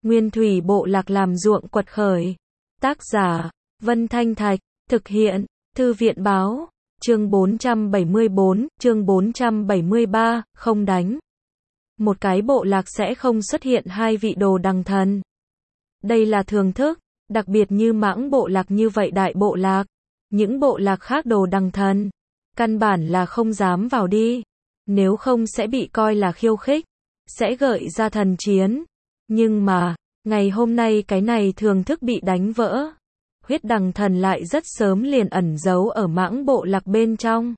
Nguyên thủy bộ lạc làm ruộng quật khởi. Tác giả, Vân Thanh Thạch, thực hiện, Thư viện báo, chương 474, chương 473, không đánh. Một cái bộ lạc sẽ không xuất hiện hai vị đồ đằng thần. Đây là thường thức, đặc biệt như Mãng bộ lạc như vậy đại bộ lạc. Những bộ lạc khác đồ đằng thần, căn bản là không dám vào đi. Nếu không sẽ bị coi là khiêu khích, sẽ gợi ra thần chiến. Nhưng mà, ngày hôm nay cái này thường thức bị đánh vỡ. Huyết đằng thần lại rất sớm liền ẩn giấu ở Mãng bộ lạc bên trong.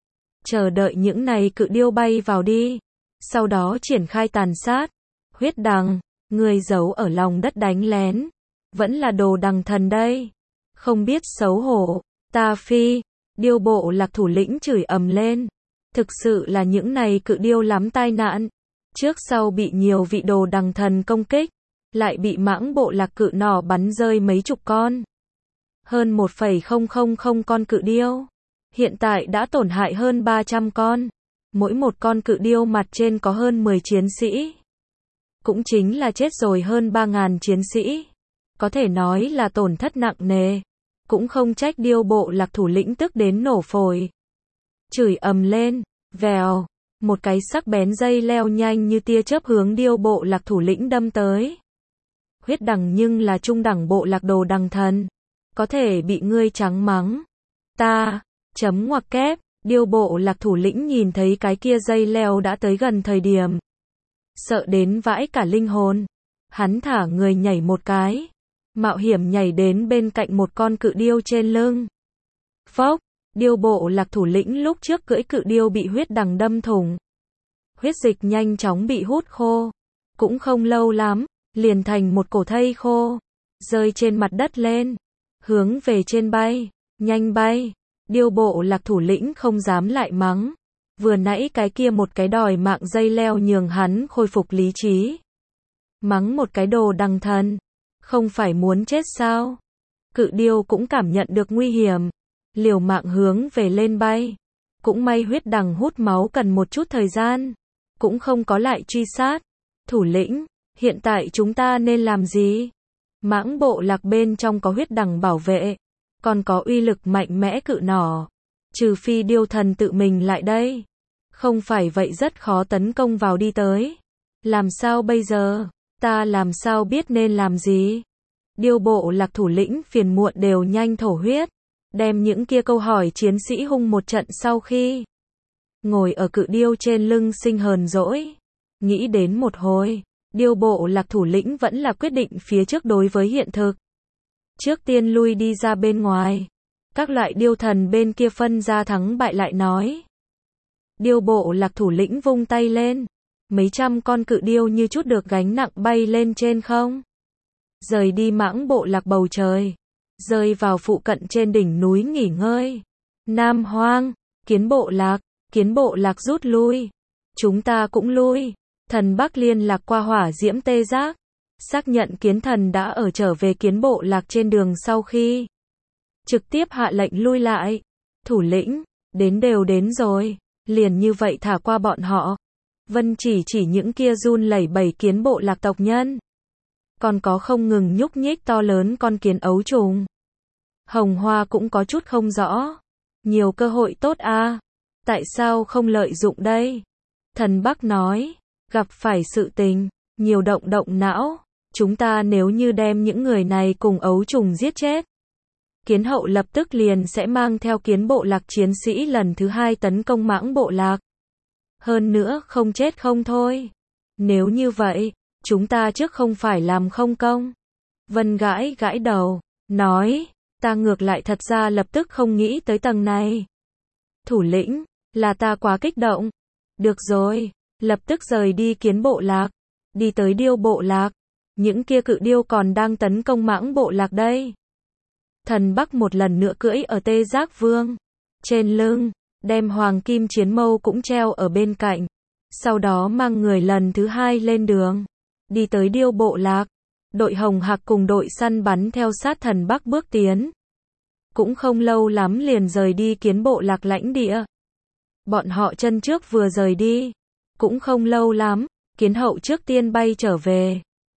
Chờ đợi những này cự điêu bay vào đi. Sau đó triển khai tàn sát. Huyết đằng, người giấu ở lòng đất đánh lén. Vẫn là đồ đằng thần đây. Không biết xấu hổ, ta phi. Điêu bộ lạc thủ lĩnh chửi ầm lên. Thực sự là những này cự điêu lắm tai nạn. Trước sau bị nhiều vị đồ đằng thần công kích. Lại bị Mãng bộ lạc cự nỏ bắn rơi mấy chục con. Hơn 1,000 con cự điêu. Hiện tại đã tổn hại hơn 300 con. Mỗi một con cự điêu mặt trên có hơn 10 chiến sĩ. Cũng chính là chết rồi hơn 3.000 chiến sĩ. Có thể nói là tổn thất nặng nề. Cũng không trách điêu bộ lạc thủ lĩnh tức đến nổ phổi. Chửi ầm lên, vèo. Một cái sắc bén dây leo nhanh như tia chớp hướng điêu bộ lạc thủ lĩnh đâm tới. Huyết đằng nhưng là trung đẳng bộ lạc đồ đằng thần. Có thể bị ngươi trắng mắng. Ta, chấm ngoặc kép, điêu bộ lạc thủ lĩnh nhìn thấy cái kia dây leo đã tới gần thời điểm. Sợ đến vãi cả linh hồn. Hắn thả người nhảy một cái. Mạo hiểm nhảy đến bên cạnh một con cự điêu trên lưng. Phốc, điêu bộ lạc thủ lĩnh lúc trước cưỡi cự điêu bị huyết đằng đâm thủng. Huyết dịch nhanh chóng bị hút khô. Cũng không lâu lắm, liền thành một cổ thây khô. Rơi trên mặt đất lên. Hướng về trên bay, nhanh bay. Điêu bộ lạc thủ lĩnh không dám lại mắng. Vừa nãy cái kia một cái đòi mạng dây leo nhường hắn khôi phục lý trí. Mắng một cái đồ đằng thần. Không phải muốn chết sao? Cự điêu cũng cảm nhận được nguy hiểm. Liều mạng hướng về lên bay. Cũng may huyết đằng hút máu cần một chút thời gian. Cũng không có lại truy sát. Thủ lĩnh, hiện tại chúng ta nên làm gì? Mãng bộ lạc bên trong có huyết đằng bảo vệ. Còn có uy lực mạnh mẽ cự nỏ. Trừ phi điêu thần tự mình lại đây. Không phải vậy rất khó tấn công vào đi tới. Làm sao bây giờ? Ta làm sao biết nên làm gì? Điêu bộ lạc thủ lĩnh phiền muộn đều nhanh thổ huyết. Đem những kia câu hỏi chiến sĩ hung một trận sau khi ngồi ở cự điêu trên lưng sinh hờn dỗi. Nghĩ đến một hồi, điêu bộ lạc thủ lĩnh vẫn là quyết định phía trước đối với hiện thực. Trước tiên lui đi ra bên ngoài. Các loại điêu thần bên kia phân ra thắng bại lại nói. Điêu bộ lạc thủ lĩnh vung tay lên. Mấy trăm con cự điêu như chút được gánh nặng bay lên trên không. Rời đi Mãng bộ lạc bầu trời. Rơi vào phụ cận trên đỉnh núi nghỉ ngơi. Nam Hoang, kiến bộ lạc rút lui. Chúng ta cũng lui. Thần Bắc liên lạc qua hỏa diễm tê giác. Xác nhận kiến thần đã ở trở về kiến bộ lạc trên đường sau khi. Trực tiếp hạ lệnh lui lại. Thủ lĩnh, đều đến rồi. Liền như vậy thả qua bọn họ. Vân chỉ những kia run lẩy bẩy kiến bộ lạc tộc nhân. Còn có không ngừng nhúc nhích to lớn con kiến ấu trùng. Hồng Hoa cũng có chút không rõ. Nhiều cơ hội tốt a. Tại sao không lợi dụng đây? Thần Bắc nói. Gặp phải sự tình. Nhiều động não. Chúng ta nếu như đem những người này cùng ấu trùng giết chết. Kiến hậu lập tức liền sẽ mang theo kiến bộ lạc chiến sĩ lần thứ 2 tấn công Mãng bộ lạc. Hơn nữa không chết không thôi. Nếu như vậy, chúng ta trước không phải làm không công. Vân gãi đầu, nói, ta ngược lại thật ra lập tức không nghĩ tới tầng này. Thủ lĩnh, là ta quá kích động. Được rồi, lập tức rời đi kiến bộ lạc. Đi tới điêu bộ lạc. Những kia cự điêu còn đang tấn công Mãng bộ lạc đây. Thần Bắc một lần nữa cưỡi ở tê giác vương. Trên lưng, đem hoàng kim chiến mâu cũng treo ở bên cạnh. Sau đó mang người lần thứ 2 lên đường. Đi tới điêu bộ lạc. Đội hồng hạc cùng đội săn bắn theo sát thần Bắc bước tiến. Cũng không lâu lắm liền rời đi kiến bộ lạc lãnh địa. Bọn họ chân trước vừa rời đi. Cũng không lâu lắm, kiến hậu trước tiên bay trở về.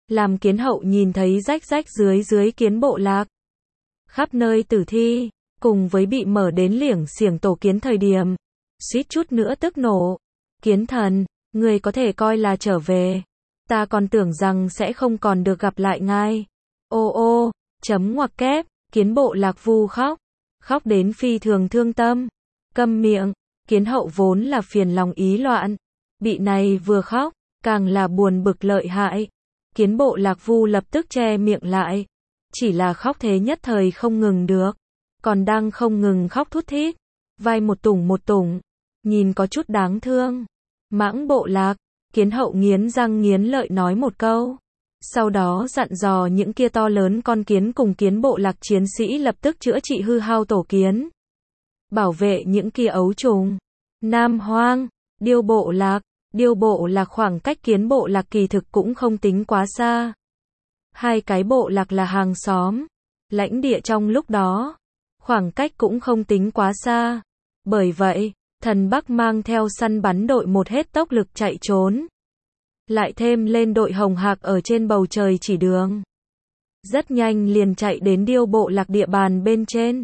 làm kiến hậu nhìn thấy rách rách dưới kiến bộ lạc. Khắp nơi tử thi, cùng với bị mở đến liểng xiểng tổ kiến thời điểm, suýt chút nữa tức nổ. Kiến thần, người có thể coi là trở về. Ta còn tưởng rằng sẽ không còn được gặp lại ngài. Ô ô, chấm ngoặc kép, kiến bộ lạc vu khóc. Khóc đến phi thường thương tâm. Câm miệng, kiến hậu vốn là phiền lòng ý loạn. Bị này vừa khóc, càng là buồn bực lợi hại. Kiến bộ lạc vu lập tức che miệng lại. Chỉ là khóc thế nhất thời không ngừng được. Còn đang không ngừng khóc thút thít. Vai một tủng, nhìn có chút đáng thương. Mãng bộ lạc, kiến hậu nghiến răng nghiến lợi nói một câu. Sau đó dặn dò những kia to lớn con kiến cùng kiến bộ lạc chiến sĩ lập tức chữa trị hư hao tổ kiến. Bảo vệ những kia ấu trùng. Nam Hoang, điêu bộ lạc khoảng cách kiến bộ lạc kỳ thực cũng không tính quá xa. Hai cái bộ lạc là hàng xóm. Lãnh địa trong lúc đó, khoảng cách cũng không tính quá xa. Bởi vậy, thần Bắc mang theo săn bắn đội một hết tốc lực chạy trốn. Lại thêm lên đội hồng hạc ở trên bầu trời chỉ đường. Rất nhanh liền chạy đến điêu bộ lạc địa bàn bên trên.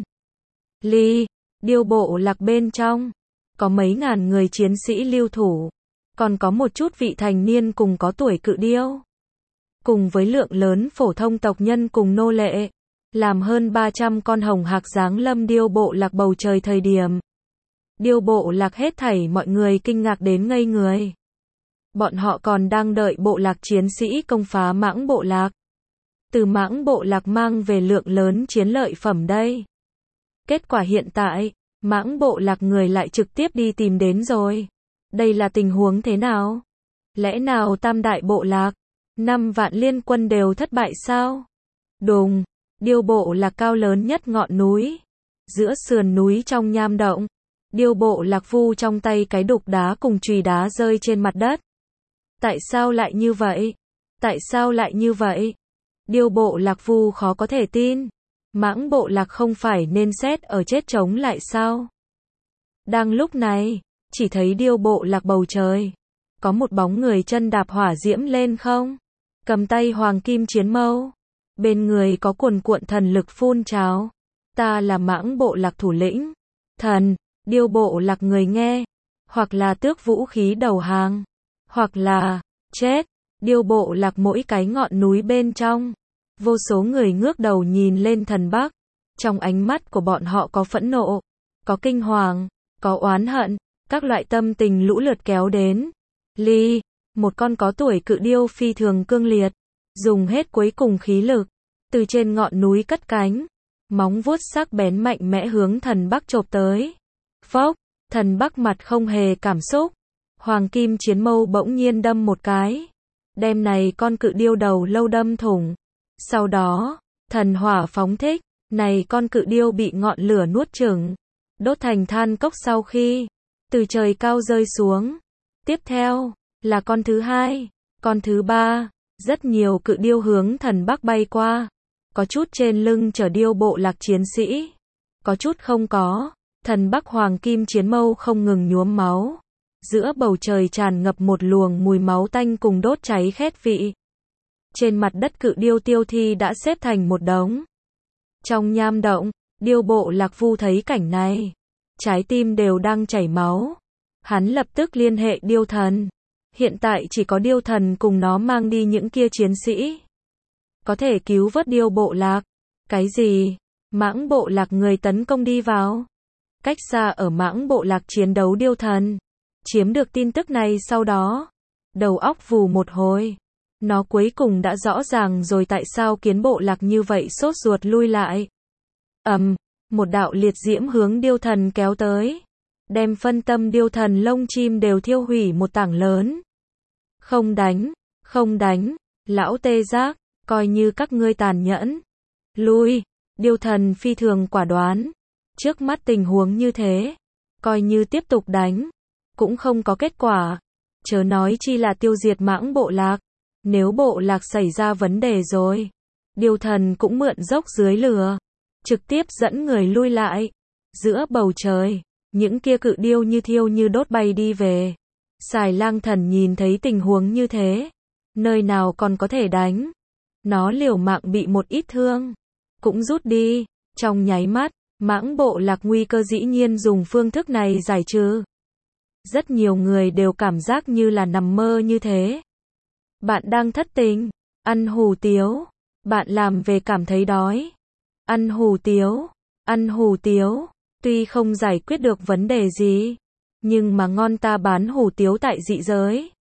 Điêu bộ lạc bên trong, có mấy ngàn người chiến sĩ lưu thủ. Còn có một chút vị thành niên cùng có tuổi cự điêu. Cùng với lượng lớn phổ thông tộc nhân cùng nô lệ. Làm hơn 300 con hồng hạc giáng lâm điêu bộ lạc bầu trời thời điểm. Điêu bộ lạc hết thảy mọi người kinh ngạc đến ngây người. Bọn họ còn đang đợi bộ lạc chiến sĩ công phá mãng bộ lạc. Từ mãng bộ lạc mang về lượng lớn chiến lợi phẩm đây. Kết quả hiện tại, mãng bộ lạc người lại trực tiếp đi tìm đến rồi. Đây là tình huống thế nào? Lẽ nào tam đại bộ lạc, 5 vạn liên quân đều thất bại sao? Đùng, điêu bộ lạc cao lớn nhất ngọn núi. Giữa sườn núi trong nham động, điêu bộ lạc vu trong tay cái đục đá cùng chùy đá rơi trên mặt đất. Tại sao lại như vậy? Tại sao lại như vậy? Điêu bộ lạc vu khó có thể tin. Mãng bộ lạc không phải nên xét ở chết chống lại sao? Đang lúc này, chỉ thấy điêu bộ lạc bầu trời. Có một bóng người chân đạp hỏa diễm lên không? Cầm tay hoàng kim chiến mâu. Bên người có cuồn cuộn thần lực phun trào. Ta là mãng bộ lạc thủ lĩnh. Thần, điêu bộ lạc người nghe. Hoặc là tước vũ khí đầu hàng. Hoặc là, chết. Điêu bộ lạc mỗi cái ngọn núi bên trong. Vô số người ngước đầu nhìn lên thần Bắc. Trong ánh mắt của bọn họ có phẫn nộ, có kinh hoàng, có oán hận, các loại tâm tình lũ lượt kéo đến. Một con có tuổi cự điêu phi thường cương liệt, dùng hết cuối cùng khí lực, từ trên ngọn núi cất cánh, móng vuốt sắc bén mạnh mẽ hướng thần Bắc chộp tới. Phốc, thần Bắc mặt không hề cảm xúc, hoàng kim chiến mâu bỗng nhiên đâm một cái, đem này con cự điêu đầu lâu đâm thủng. Sau đó, thần hỏa phóng thích, này con cự điêu bị ngọn lửa nuốt chửng, đốt thành than cốc sau khi từ trời cao rơi xuống. Tiếp theo, là con thứ hai, con thứ ba, rất nhiều cự điêu hướng thần Bắc bay qua. Có chút trên lưng chở điêu bộ lạc chiến sĩ, có chút không có. Thần Bắc hoàng kim chiến mâu không ngừng nhuốm máu. Giữa bầu trời tràn ngập một luồng mùi máu tanh cùng đốt cháy khét vị. Trên mặt đất cự điêu tiêu thi đã xếp thành một đống. Trong nham động, điêu bộ lạc vu thấy cảnh này, trái tim đều đang chảy máu. Hắn lập tức liên hệ điêu thần. Hiện tại chỉ có điêu thần cùng nó mang đi những kia chiến sĩ. Có thể cứu vớt điêu bộ lạc. Cái gì? Mãng bộ lạc người tấn công đi vào. Cách xa ở mãng bộ lạc chiến đấu điêu thần. Chiếm được tin tức này sau đó. Đầu óc vù một hồi. Nó cuối cùng đã rõ ràng rồi tại sao kiến bộ lạc như vậy sốt ruột lui lại. Một đạo liệt diễm hướng điêu thần kéo tới. Đem phân tâm điêu thần lông chim đều thiêu hủy một tảng lớn. Không đánh, lão tê giác, coi như các ngươi tàn nhẫn. Lui, điêu thần phi thường quả đoán. Trước mắt tình huống như thế, coi như tiếp tục đánh, cũng không có kết quả. Chớ nói chi là tiêu diệt mãng bộ lạc. Nếu bộ lạc xảy ra vấn đề rồi, điêu thần cũng mượn dốc dưới lửa, trực tiếp dẫn người lui lại. Giữa bầu trời, những kia cự điêu như thiêu như đốt bay đi về. Xài lang thần nhìn thấy tình huống như thế, nơi nào còn có thể đánh, Nó liều mạng bị một ít thương, cũng rút đi. Trong nháy mắt, mãng bộ lạc nguy cơ dĩ nhiên dùng phương thức này giải trừ. Rất nhiều người đều cảm giác như là nằm mơ như thế. Bạn đang thất tình, ăn hủ tiếu. Bạn làm về cảm thấy đói. Ăn hủ tiếu, ăn hủ tiếu. Tuy không giải quyết được vấn đề gì, nhưng mà ngon ta bán hủ tiếu tại dị giới.